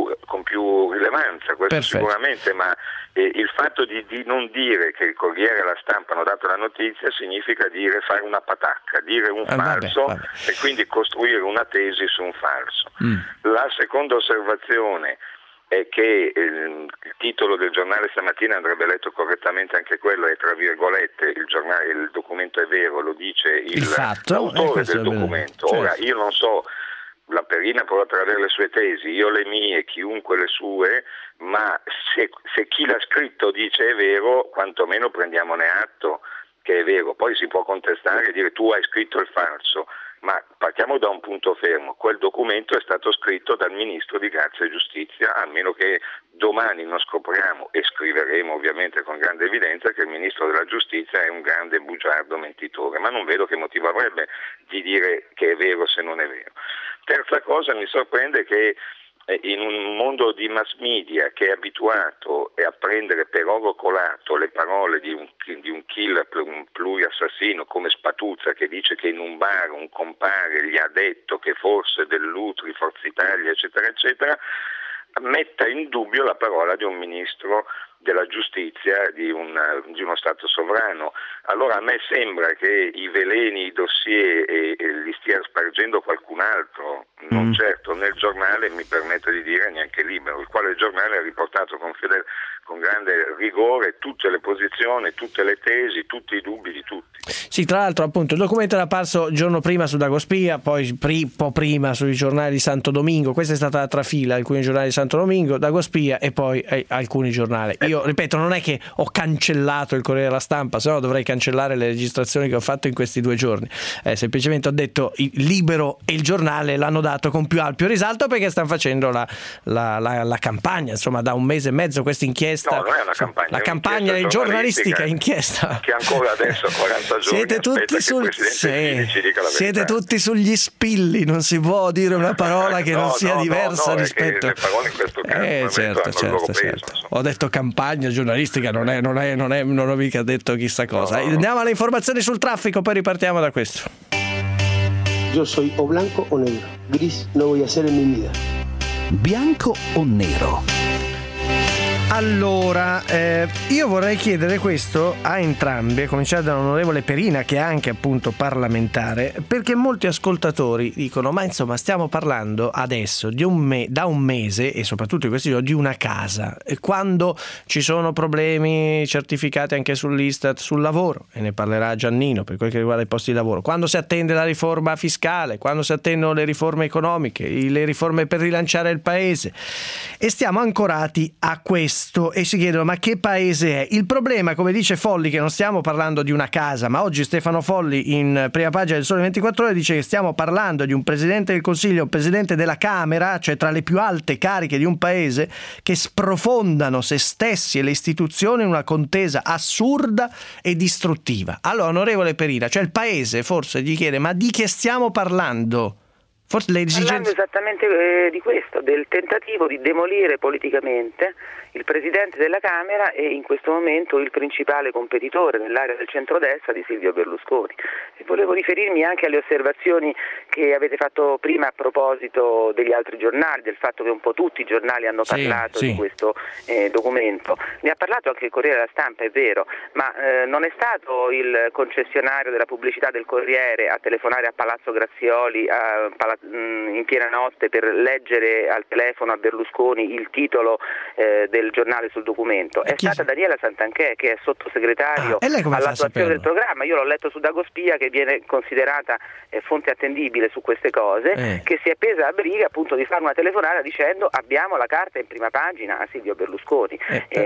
più rilevanza, questo sicuramente, ma il fatto di non dire che il Corriere e la Stampa hanno dato la notizia significa fare una patacca, dire un falso e quindi costruire una tesi su un falso. La seconda osservazione è che il titolo del giornale stamattina andrebbe letto correttamente anche quello, è tra virgolette il documento è vero, lo dice l'autore del documento. Certo. Ora io non so, la Perina potrà avere le sue tesi, io le mie, chiunque le sue, ma se chi l'ha scritto dice è vero, quantomeno prendiamone atto che è vero. Poi si può contestare e dire tu hai scritto il falso, ma partiamo da un punto fermo: quel documento è stato scritto dal Ministro di Grazia e Giustizia, a meno che domani non scopriamo, e scriveremo ovviamente con grande evidenza, che il Ministro della Giustizia è un grande bugiardo mentitore, ma non vedo che motivo avrebbe di dire che è vero se non è vero. Terza cosa, mi sorprende che in un mondo di mass media che è abituato a prendere per oro colato le parole di un killer, un pluriassassino come Spatuzza, che dice che in un bar un compare gli ha detto che forse dell'Utri, Forza Italia, eccetera, eccetera, metta in dubbio la parola di un ministro della giustizia di uno Stato sovrano. Allora a me sembra che i veleni, i dossier li stia spargendo qualcun altro, non certo nel giornale, mi permetto di dire neanche Libero, il quale giornale ha riportato con grande rigore tutte le posizioni, tutte le tesi, tutti i dubbi di tutti. Sì, tra l'altro appunto il documento era apparso il giorno prima su Dagospia, poi un po' prima sui giornali di Santo Domingo, questa è stata la trafila, alcuni giornali di Santo Domingo, Dagospia e poi alcuni giornali. Io ripeto, non è che ho cancellato il Corriere della Stampa, se no dovrei cancellare le registrazioni che ho fatto in questi 2 giorni. Semplicemente ho detto il Libero e il giornale l'hanno dato con più ampio risalto perché stanno facendo la campagna, insomma, da 1 mese e mezzo questa inchiesta. No, non è una campagna, la campagna è giornalistica, inchiesta. Che ancora adesso, 40 giorni, siete tutti sugli spilli, non si può dire una parola che non sia diversa rispetto. Le parole in questo caso certo. Ho detto campagna giornalistica, non ho mica detto chissà cosa. Andiamo alle informazioni sul traffico, poi ripartiamo da questo. Yo soy o blanco o negro. Gris no voy a ser en mi vida. Bianco o nero? Allora, io vorrei chiedere questo a entrambi, a cominciare dall'onorevole Perina, che è anche appunto parlamentare, perché molti ascoltatori dicono ma insomma stiamo parlando adesso da un mese e soprattutto in questi giorni di una casa, e quando ci sono problemi certificati anche sull'Istat sul lavoro, e ne parlerà Giannino per quel che riguarda i posti di lavoro, quando si attende la riforma fiscale, quando si attendono le riforme economiche, le riforme per rilanciare il paese, e stiamo ancorati a questo questo e si chiedono ma che paese è? Il problema, come dice Folli, che non stiamo parlando di una casa, ma oggi Stefano Folli in prima pagina del Sole 24 Ore dice che stiamo parlando di un presidente del Consiglio, un presidente della Camera, cioè tra le più alte cariche di un paese, che sprofondano se stessi e le istituzioni in una contesa assurda e distruttiva. Allora, onorevole Perina, cioè il paese forse gli chiede ma di che stiamo parlando? Forse le esigenze... Parlando esattamente di questo, del tentativo di demolire politicamente il Presidente della Camera e in questo momento il principale competitore nell'area del centrodestra di Silvio Berlusconi. E volevo riferirmi anche alle osservazioni che avete fatto prima a proposito degli altri giornali, del fatto che un po' tutti i giornali hanno parlato di questo documento. Ne ha parlato anche il Corriere della Stampa, è vero, ma non è stato il concessionario della pubblicità del Corriere a telefonare a Palazzo Grazioli in piena notte per leggere al telefono a Berlusconi il titolo del giornale sul documento. È stata Daniela Santanchè, che è sottosegretario all'attuazione del programma. Io l'ho letto su Dagospia, che viene considerata fonte attendibile su queste cose, che si è appesa a briga appunto di fare una telefonata dicendo abbiamo la carta in prima pagina a Silvio Berlusconi.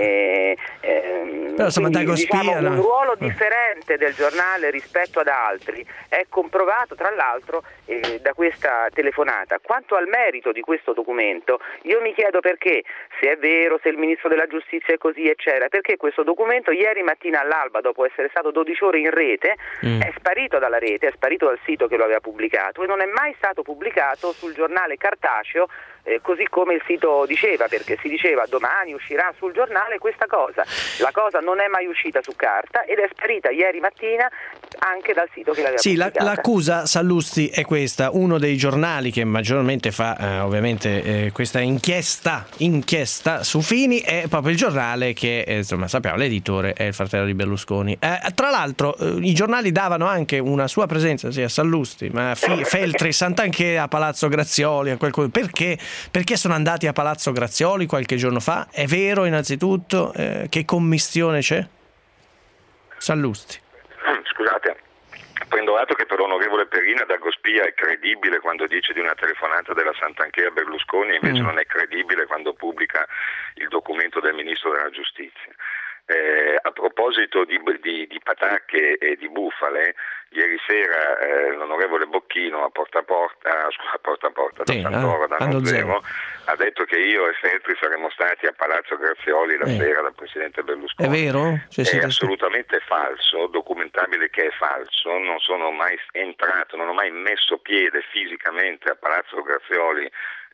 Però insomma Dagospia, diciamo, un ruolo differente del giornale rispetto ad altri è comprovato tra l'altro da questa telefonata. Quanto al merito di questo documento, io mi chiedo perché, se è vero, se il Ministro della Giustizia è così eccetera, perché questo documento ieri mattina all'alba, dopo essere stato 12 ore in rete, è sparito dalla rete, è sparito dal sito che lo aveva pubblicato e non è mai stato pubblicato sul giornale cartaceo, così come il sito diceva, perché si diceva domani uscirà sul giornale questa cosa. La cosa non è mai uscita su carta ed è sparita ieri mattina anche dal sito che l'aveva pubblicata. L'accusa, Sallusti, è questa: uno dei giornali che maggiormente fa ovviamente questa inchiesta su Fini è proprio il giornale che insomma sappiamo, l'editore è il fratello di Berlusconi. Tra l'altro i giornali davano anche una sua presenza sia a Sallusti, ma Feltri, Santanchè, a Palazzo Grazioli, a perché sono andati a Palazzo Grazioli qualche giorno fa? È vero, innanzitutto, che commistione c'è? Sallusti. Scusate, prendo atto che per l'onorevole Perina Dagospia è credibile quando dice di una telefonata della Santanchè a Berlusconi, invece non è credibile quando pubblica il documento del Ministro della Giustizia. A proposito di patacche e di bufale, ieri sera l'onorevole Bocchino a porta a porta da Santoro, da Nozero, ha detto che io e Feltri saremmo stati a Palazzo Grazioli la sera dal Presidente Berlusconi. È vero? È assolutamente falso, documentabile che è falso. Non sono mai entrato, non ho mai messo piede fisicamente a Palazzo Grazioli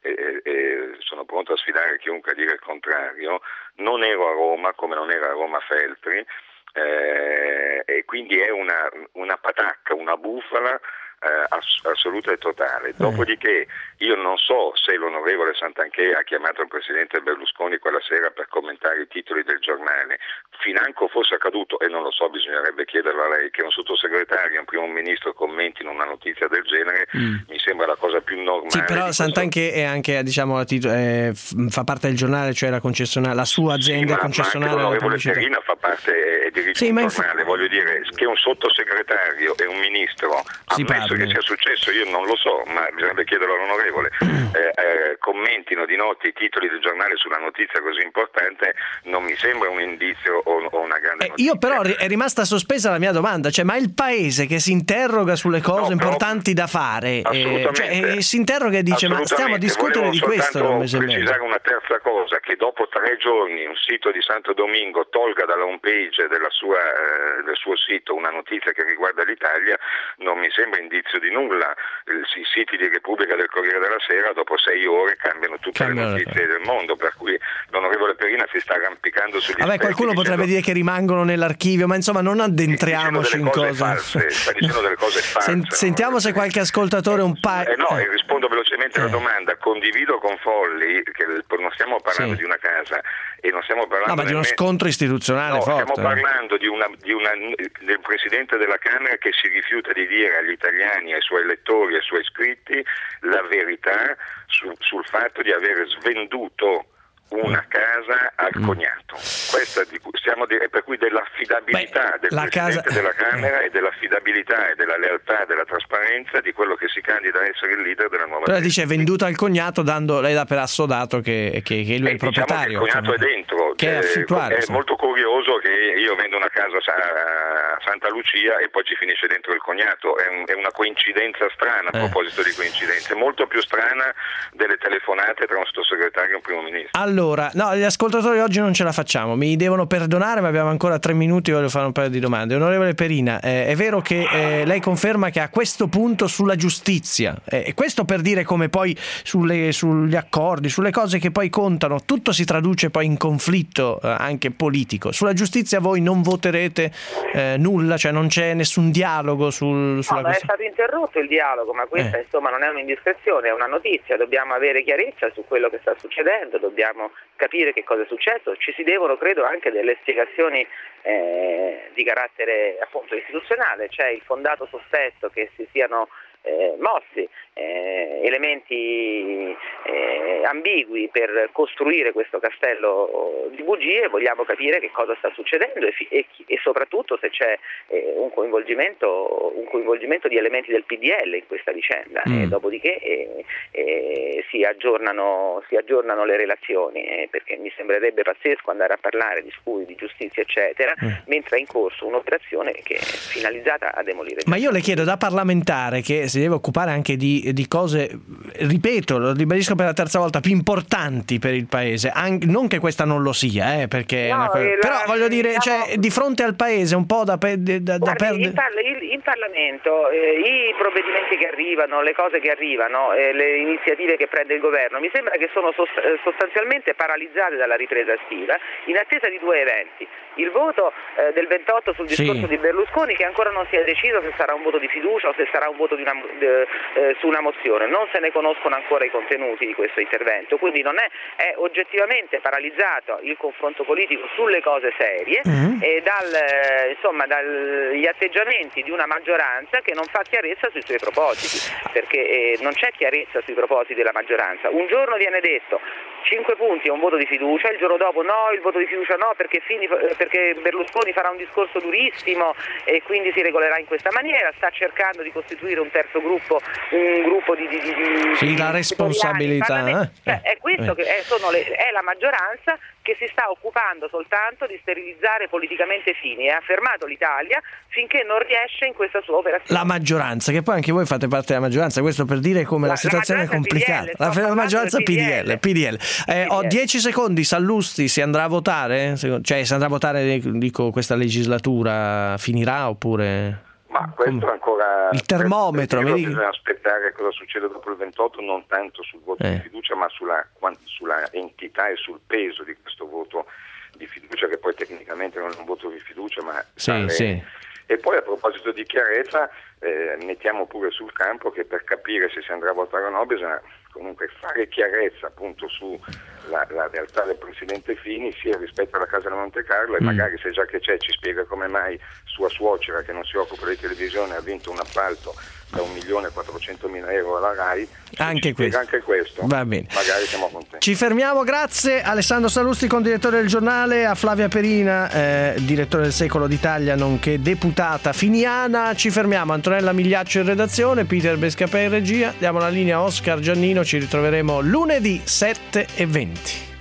e sono pronto a sfidare chiunque a dire il contrario. Non ero a Roma, come non era a Roma Feltri, e quindi è una patacca, una bufala assoluta e totale. Dopodiché io non so se l'onorevole Santanchè ha chiamato il presidente Berlusconi quella sera per commentare i titoli del giornale. Financo fosse accaduto, e non lo so, bisognerebbe chiederlo a lei, che un sottosegretario e un primo ministro commentino una notizia del genere, mi sembra la cosa più normale. Sì, però Santanchè è anche, diciamo, fa parte del giornale, cioè la concessionaria, la sua azienda concessionaria. Ma l'onorevole Perina fa parte di ritmo giornale, voglio dire che un sottosegretario e un ministro, ammesso che sia successo, io non lo so, ma bisognerebbe chiederlo all'onorevole, commentino di notte i titoli del giornale su una notizia così importante, non mi sembra un indizio o una grande notizia. Io però è rimasta sospesa la mia domanda, cioè ma il paese che si interroga sulle cose importanti da fare, si interroga e dice ma stiamo a discutere di questo. Non mi sembra. Precisare una terza cosa, che dopo 3 giorni un sito di Santo Domingo tolga dalla home page del suo sito una notizia che riguarda l'Italia non mi sembra indizio di nulla. I siti di Repubblica del Corriere della Sera dopo 6 ore cambiano tutte le notizie del mondo, per cui l'onorevole Perina si sta arrampicando sugli specchi. Qualcuno potrebbe dire che rimangono nell'archivio, ma insomma non addentriamoci in cose. Sta dicendo delle cose false. Sentiamo se qualche ascoltatore rispondo velocemente alla domanda. Condivido con Folli che non stiamo parlando di una casa e non stiamo parlando di uno scontro istituzionale forte. Stiamo parlando del Presidente della Camera che si rifiuta di dire agli italiani, ai suoi elettori, ai suoi iscritti la verità sul fatto di aver svenduto una casa al cognato. Questa per cui dell'affidabilità del Presidente della Camera e dell'affidabilità e della lealtà e della trasparenza di quello che si candida a essere il leader della nuova Però dice venduta al cognato, lei dà per assodato che lui è il proprietario. Diciamo che il cognato è dentro, che è molto curioso che io vendo una casa a Santa Lucia e poi ci finisce dentro il cognato, è una coincidenza strana. A proposito di coincidenze, molto più strana delle telefonate tra un sottosegretario e un primo ministro. Allora, no, gli ascoltatori oggi non ce la facciamo, mi devono perdonare, ma abbiamo ancora 3 minuti, voglio fare un paio di domande. Onorevole Perina, è vero che lei conferma che a questo punto sulla giustizia, e questo per dire come poi sugli accordi, sulle cose che poi contano, tutto si traduce poi in conflitto anche politico. Sulla giustizia voi non voterete nulla, cioè non c'è nessun dialogo sulla questione? È stato interrotto il dialogo, ma questa insomma non è un'indiscrezione, è una notizia. Dobbiamo avere chiarezza su quello che sta succedendo, dobbiamo capire che cosa è successo, ci si devono credo anche delle spiegazioni di carattere appunto istituzionale. C'è il fondato sospetto che si siano mossi elementi ambigui per costruire questo castello di bugie. Vogliamo capire che cosa sta succedendo e soprattutto se c'è un coinvolgimento di elementi del PDL in questa vicenda. Dopodiché si aggiornano le relazioni, perché mi sembrerebbe pazzesco andare a parlare di scudi, di giustizia eccetera, mentre è in corso un'operazione che è finalizzata a demolire. Ma io le chiedo, da parlamentare che si deve occupare anche di cose, ripeto, lo ribadisco per la terza volta, più importanti per il paese, non che questa non lo sia, perché no, però voglio dire, cioè, di fronte al paese un po' da perdere. In Parlamento i provvedimenti che arrivano, le cose che arrivano, le iniziative che prende il governo, mi sembra che sono sostanzialmente paralizzate dalla ripresa estiva in attesa di 2 eventi: il voto del 28 sul discorso di Berlusconi, che ancora non si è deciso se sarà un voto di fiducia o se sarà un voto su una mozione, non se ne conoscono ancora i contenuti di questo intervento, quindi non è oggettivamente paralizzato il confronto politico sulle cose serie e dagli atteggiamenti di una maggioranza che non fa chiarezza sui suoi propositi, perché non c'è chiarezza sui propositi della maggioranza. Un giorno viene detto 5 punti e un voto di fiducia, il giorno dopo no, il voto di fiducia no, perché Berlusconi farà un discorso durissimo e quindi si regolerà in questa maniera. Sta cercando di costituire un terzo gruppo, un gruppo di la responsabilità è questo che è la maggioranza che si sta occupando soltanto di sterilizzare politicamente Fini e ha fermato l'Italia finché non riesce in questa sua operazione. La maggioranza, che poi anche voi fate parte della maggioranza, questo per dire come la situazione è complicata. La maggioranza PDL. Ho 10 secondi. Sallusti, si andrà a votare? Cioè, si andrà a votare, dico, questa legislatura finirà oppure? Ma questo ancora il termometro, bisogna aspettare cosa succede dopo il 28, non tanto sul voto di fiducia, ma sulla entità e sul peso di questo voto di fiducia, che poi tecnicamente non è un voto di fiducia, ma E poi, a proposito di chiarezza, mettiamo pure sul campo che per capire se si andrà a votare o no bisogna comunque fare chiarezza appunto su la realtà del Presidente Fini, sia rispetto alla Casa di Monte Carlo, e magari, se già che c'è, ci spiega come mai sua suocera, che non si occupa di televisione, ha vinto un appalto da 1.400.000 euro alla RAI. Anche questo. Va bene. Magari siamo contenti. Ci fermiamo, grazie. Alessandro Sallusti, condirettore del Giornale, a Flavia Perina, direttore del Secolo d'Italia, nonché deputata finiana. Ci fermiamo. Antonella Migliaccio in redazione, Peter Bescapè in regia. Diamo la linea a Oscar Giannino. Ci ritroveremo lunedì 7:20.